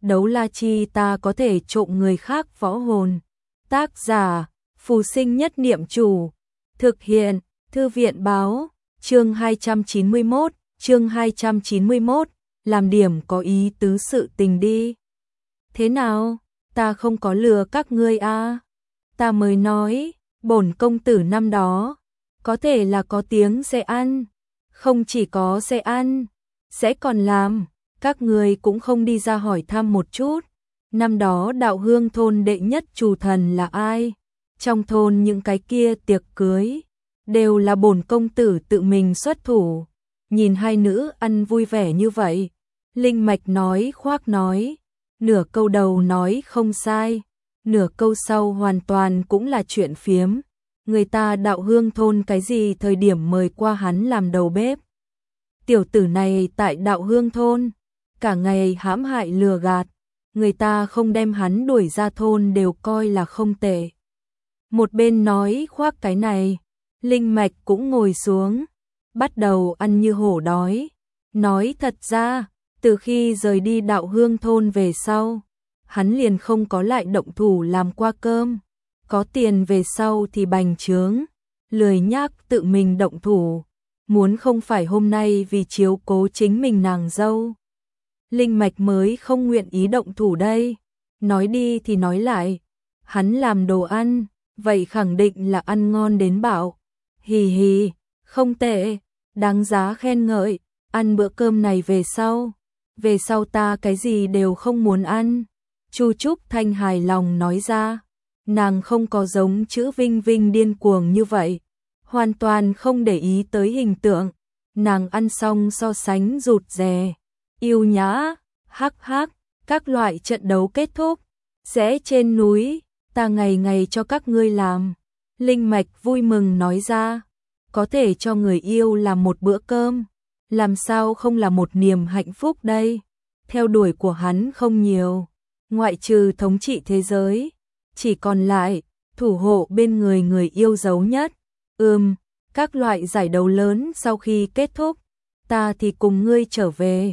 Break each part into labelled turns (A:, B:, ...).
A: đấu la chi ta có thể trộm người khác võ hồn. Tác giả, Phù Sinh Nhất Niệm Chủ. Thực hiện, Thư viện báo, chương 291, làm điểm có ý tứ sự tình đi. Thế nào, ta không có lừa các ngươi à? Ta mới nói, bổn công tử năm đó, có thể là có tiếng sẽ ăn, không chỉ có sẽ ăn, sẽ còn làm, các ngươi cũng không đi ra hỏi thăm một chút. Năm đó Đạo Hương thôn đệ nhất chủ thần là ai? Trong thôn những cái kia tiệc cưới, đều là bổn công tử tự mình xuất thủ. Nhìn hai nữ ăn vui vẻ như vậy, Linh Mạch nói khoác nói, nửa câu đầu nói không sai, nửa câu sau hoàn toàn cũng là chuyện phiếm. Người ta Đạo Hương thôn cái gì thời điểm mời qua hắn làm đầu bếp. Tiểu tử này tại Đạo Hương thôn, cả ngày hãm hại lừa gạt, người ta không đem hắn đuổi ra thôn đều coi là không tệ. Một bên nói khoác cái này, Linh Mạch cũng ngồi xuống, bắt đầu ăn như hổ đói. Nói thật ra, từ khi rời đi Đạo Hương thôn về sau, hắn liền không có lại động thủ làm qua cơm. Có tiền về sau thì bành trướng, lười nhác tự mình động thủ. Muốn không phải hôm nay vì chiếu cố chính mình nàng dâu, Linh Mạch mới không nguyện ý động thủ đây. Nói đi thì nói lại, hắn làm đồ ăn, vậy khẳng định là ăn ngon đến bạo. Hì hì, không tệ, đáng giá khen ngợi. Ăn bữa cơm này về sau ta cái gì đều không muốn ăn. Chu Trúc Thanh hài lòng nói ra, nàng không có giống chữ Vinh Vinh điên cuồng như vậy, hoàn toàn không để ý tới hình tượng. Nàng ăn xong so sánh rụt rè, yêu nhã, hắc hắc, các loại trận đấu kết thúc, sẽ trên núi, ta ngày ngày cho các ngươi làm. Linh Mạch vui mừng nói ra, có thể cho người yêu làm một bữa cơm, làm sao không là một niềm hạnh phúc đây. Theo đuổi của hắn không nhiều, ngoại trừ thống trị thế giới, chỉ còn lại thủ hộ bên người người yêu dấu nhất. Các loại giải đấu lớn sau khi kết thúc, ta thì cùng ngươi trở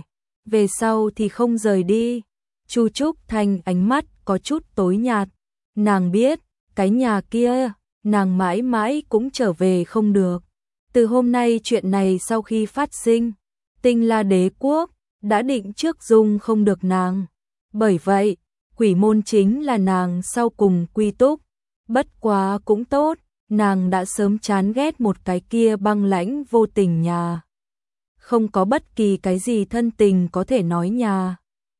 A: về sau thì không rời đi. Chu Trúc Thanh ánh mắt có chút tối nhạt, nàng biết, cái nhà kia, nàng mãi mãi cũng trở về không được. Từ hôm nay chuyện này sau khi phát sinh, Tinh La Đế Quốc đã định trước dung không được nàng. Bởi vậy, Quỷ Môn chính là nàng sau cùng quy túc. Bất quá cũng tốt, nàng đã sớm chán ghét một cái kia băng lãnh vô tình nhà. Không có bất kỳ cái gì thân tình có thể nói nhà.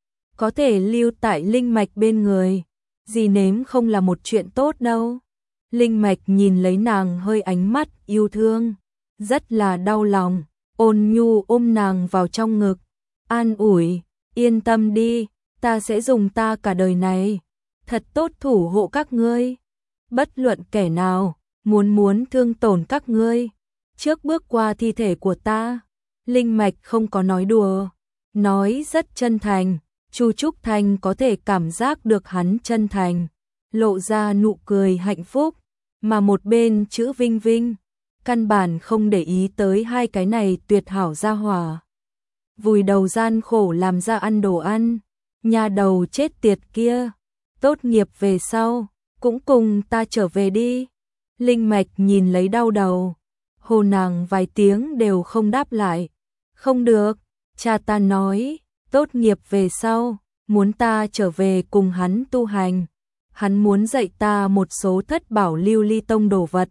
A: Có thể lưu tại Linh Mạch bên người, gì nếm không là một chuyện tốt đâu. Linh Mạch nhìn lấy nàng hơi ánh mắt yêu thương, rất là đau lòng, ôn nhu ôm nàng vào trong ngực, an ủi, yên tâm đi, ta sẽ dùng ta cả đời này, thật tốt thủ hộ các ngươi. Bất luận kẻ nào, muốn thương tổn các ngươi, trước bước qua thi thể của ta. Linh Mạch không có nói đùa, nói rất chân thành. Chu Trúc Thanh có thể cảm giác được hắn chân thành, lộ ra nụ cười hạnh phúc, mà một bên chữ Vinh Vinh, căn bản không để ý tới hai cái này tuyệt hảo gia hỏa. Vùi đầu gian khổ làm ra ăn đồ ăn, nhà đầu chết tiệt kia, tốt nghiệp về sau, cũng cùng ta trở về đi. Linh Mạch nhìn lấy đau đầu, hồ nàng vài tiếng đều không đáp lại. Không được, cha ta nói, tốt nghiệp về sau, muốn ta trở về cùng hắn tu hành. Hắn muốn dạy ta một số thất bảo lưu ly tông đồ vật.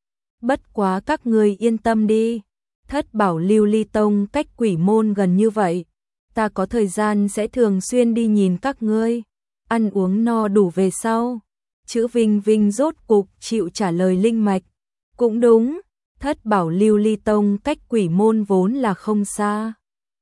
A: Bất quá các ngươi yên tâm đi, thất bảo lưu ly tông cách Quỷ Môn gần như vậy, ta có thời gian sẽ thường xuyên đi nhìn các ngươi. Ăn uống no đủ về sau, chữ Vinh Vinh rốt cục chịu trả lời Linh Mạch. Cũng đúng, thất bảo lưu ly tông cách Quỷ Môn vốn là không xa,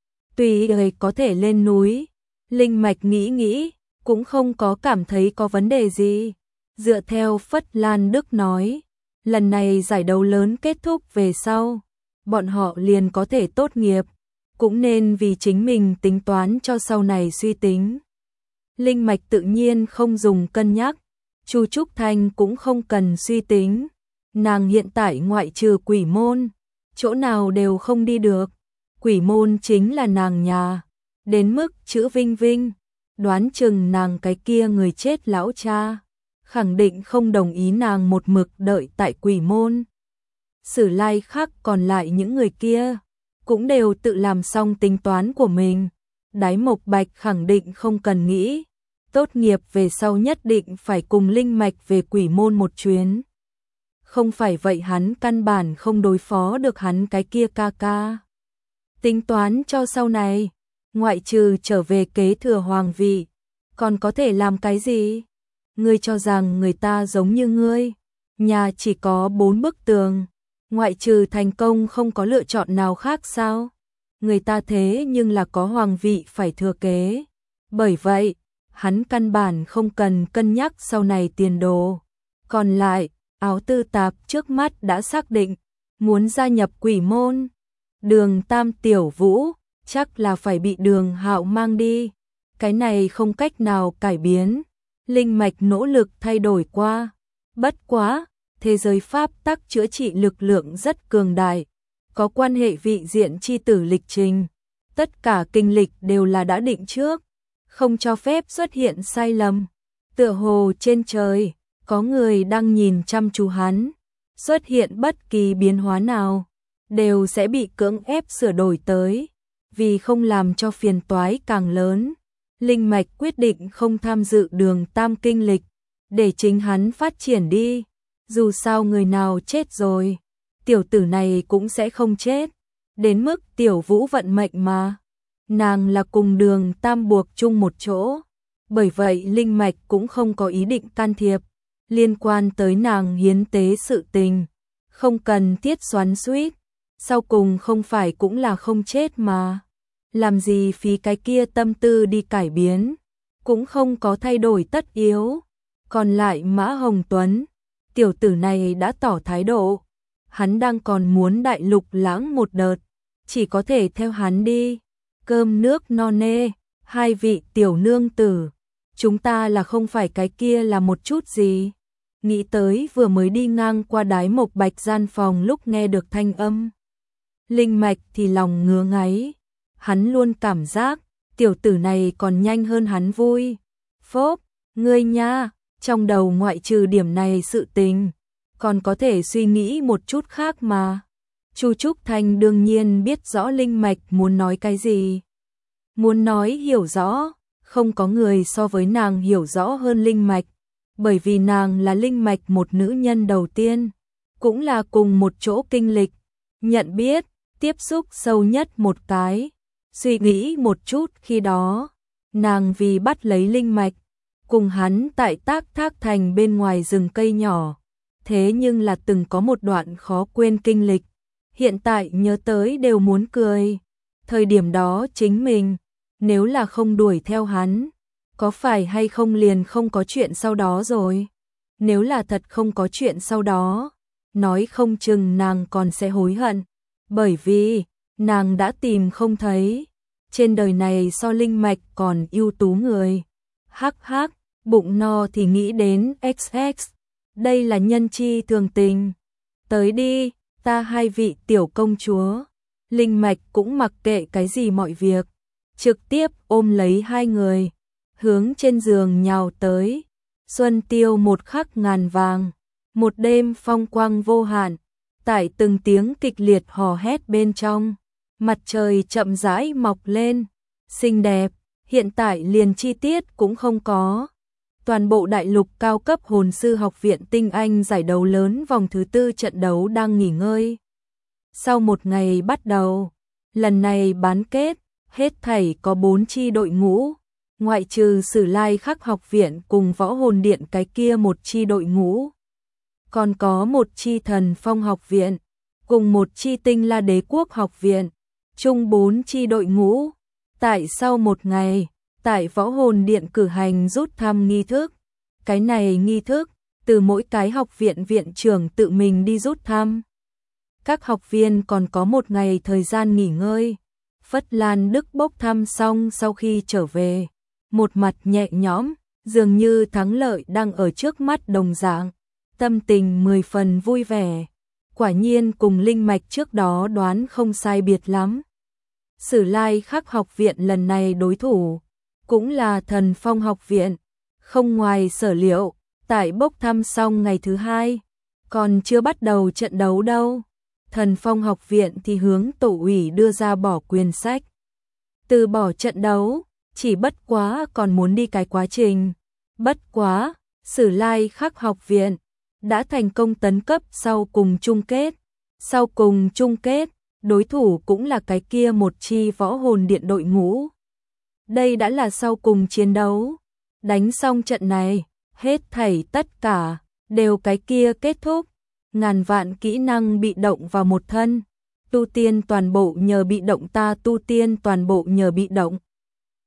A: tùy người có thể lên núi. Linh Mạch nghĩ, cũng không có cảm thấy có vấn đề gì. Dựa theo Phất Lan Đức nói, lần này giải đấu lớn kết thúc về sau, bọn họ liền có thể tốt nghiệp, cũng nên vì chính mình tính toán cho sau này suy tính. Linh Mạch tự nhiên không dùng cân nhắc, Chu Trúc Thanh cũng không cần suy tính. Nàng hiện tại ngoại trừ Quỷ Môn, chỗ nào đều không đi được. Quỷ Môn chính là nàng nhà, đến mức chữ Vinh Vinh, đoán chừng nàng cái kia người chết lão cha, khẳng định không đồng ý nàng một mực đợi tại Quỷ Môn. Sử Lai Khắc còn lại những người kia, cũng đều tự làm xong tính toán của mình. Đái Mộc Bạch khẳng định không cần nghĩ, tốt nghiệp về sau nhất định phải cùng Linh Mạch về Quỷ Môn một chuyến. Không phải vậy hắn căn bản không đối phó được hắn cái kia ca ca. Tính toán cho sau này, ngoại trừ trở về kế thừa hoàng vị, còn có thể làm cái gì? Ngươi cho rằng người ta giống như ngươi, nhà chỉ có 4 bức tường, ngoại trừ thành công không có lựa chọn nào khác sao? Người ta thế nhưng là có hoàng vị phải thừa kế. Bởi vậy, hắn căn bản không cần cân nhắc sau này tiền đồ. Còn lại, Áo Tư Tạp trước mắt đã xác định, muốn gia nhập Quỷ Môn. Đường Tam Tiểu Vũ, chắc là phải bị Đường Hạo mang đi. Cái này không cách nào cải biến. Linh Mạch nỗ lực thay đổi qua. Bất quá, thế giới pháp tắc chữa trị lực lượng rất cường đại. Có quan hệ vị diện chi tử lịch trình. Tất cả kinh lịch đều là đã định trước. Không cho phép xuất hiện sai lầm. Tựa hồ trên trời, có người đang nhìn chăm chú hắn. Xuất hiện bất kỳ biến hóa nào, đều sẽ bị cưỡng ép sửa đổi tới. Vì không làm cho phiền toái càng lớn, Linh Mạch quyết định không tham dự Đường Tam kinh lịch, để chính hắn phát triển đi. Dù sao người nào chết rồi, tiểu tử này cũng sẽ không chết. Đến mức Tiểu Vũ vận mệnh mà. Nàng là cùng Đường Tam buộc chung một chỗ. Bởi vậy Linh Mạch cũng không có ý định can thiệp. Liên quan tới nàng hiến tế sự tình, không cần thiết xoắn xuýt. Sau cùng không phải cũng là không chết mà. Làm gì phí cái kia tâm tư đi cải biến, cũng không có thay đổi tất yếu. Còn lại Mã Hồng Tuấn, tiểu tử này đã tỏ thái độ. Hắn đang còn muốn đại lục lãng một đợt, chỉ có thể theo hắn đi. Cơm nước no nê, hai vị tiểu nương tử, chúng ta là không phải cái kia là một chút gì. Nghĩ tới vừa mới đi ngang qua Đái Mộc Bạch gian phòng lúc nghe được thanh âm. Linh Mạch thì lòng ngứa ngáy. Hắn luôn cảm giác, tiểu tử này còn nhanh hơn hắn vui. Phốp, ngươi nha, trong đầu ngoại trừ điểm này sự tình, còn có thể suy nghĩ một chút khác mà. Chu Trúc Thanh đương nhiên biết rõ Linh Mạch muốn nói cái gì. Muốn nói hiểu rõ, không có người so với nàng hiểu rõ hơn Linh Mạch. Bởi vì nàng là Linh Mạch một nữ nhân đầu tiên, cũng là cùng một chỗ kinh lịch, nhận biết, tiếp xúc sâu nhất một cái. Suy nghĩ một chút khi đó, nàng vì bắt lấy Linh Mạch, cùng hắn tại Tác Thác Thành bên ngoài rừng cây nhỏ. Thế nhưng là từng có một đoạn khó quên kinh lịch, hiện tại nhớ tới đều muốn cười. Thời điểm đó chính mình, nếu là không đuổi theo hắn, có phải hay không liền không có chuyện sau đó rồi. Nếu là thật không có chuyện sau đó, nói không chừng nàng còn sẽ hối hận. Bởi vì, nàng đã tìm không thấy. Trên đời này so Linh Mạch còn ưu tú người. Hắc hắc, bụng no thì nghĩ đến XX. Đây là nhân chi thường tình. Tới đi, ta hai vị tiểu công chúa. Linh Mạch cũng mặc kệ cái gì mọi việc, trực tiếp ôm lấy hai người, hướng trên giường nhào tới. Xuân tiêu một khắc ngàn vàng, một đêm phong quang vô hạn. Tại từng tiếng kịch liệt hò hét bên trong, mặt trời chậm rãi mọc lên, xinh đẹp, hiện tại liền chi tiết cũng không có. Toàn bộ đại lục cao cấp hồn sư học viện tinh anh giải đấu lớn vòng thứ 4 trận đấu đang nghỉ ngơi. Sau một ngày bắt đầu, lần này bán kết, hết thảy có 4 chi đội ngũ, ngoại trừ Sử Lai Khắc học viện cùng Võ Hồn Điện cái kia một chi đội ngũ. Còn có một chi Thần Phong học viện, cùng một chi Tinh La Đế quốc học viện, chung 4 chi đội ngũ. Tại sau một ngày, tại Võ Hồn Điện cử hành rút thăm nghi thức. Cái này nghi thức, từ mỗi cái học viện viện trưởng tự mình đi rút thăm. Các học viên còn có một ngày thời gian nghỉ ngơi. Phất Lan Đức bốc thăm xong sau khi trở về, một mặt nhẹ nhõm, dường như thắng lợi đang ở trước mắt đồng dạng, tâm tình 10 phần vui vẻ. Quả nhiên cùng Linh Mạch trước đó đoán không sai biệt lắm. Sử Lai Khắc học viện lần này đối thủ cũng là Thần Phong học viện. Không ngoài sở liệu, tại bốc thăm xong ngày thứ hai, còn chưa bắt đầu trận đấu đâu. Thần Phong học viện thì hướng tổ ủy đưa ra bỏ quyển sách. Từ bỏ trận đấu, chỉ bất quá còn muốn đi cái quá trình. Bất quá, Sử Lai Khắc học viện đã thành công tấn cấp sau cùng chung kết. Sau cùng chung kết, đối thủ cũng là cái kia một chi võ hồn điện đội ngũ. Đây đã là sau cùng chiến đấu. Đánh xong trận này, hết thảy tất cả đều cái kia kết thúc. Ngàn vạn kỹ năng bị động vào một thân. Tu tiên toàn bộ nhờ bị động, ta tu tiên toàn bộ nhờ bị động.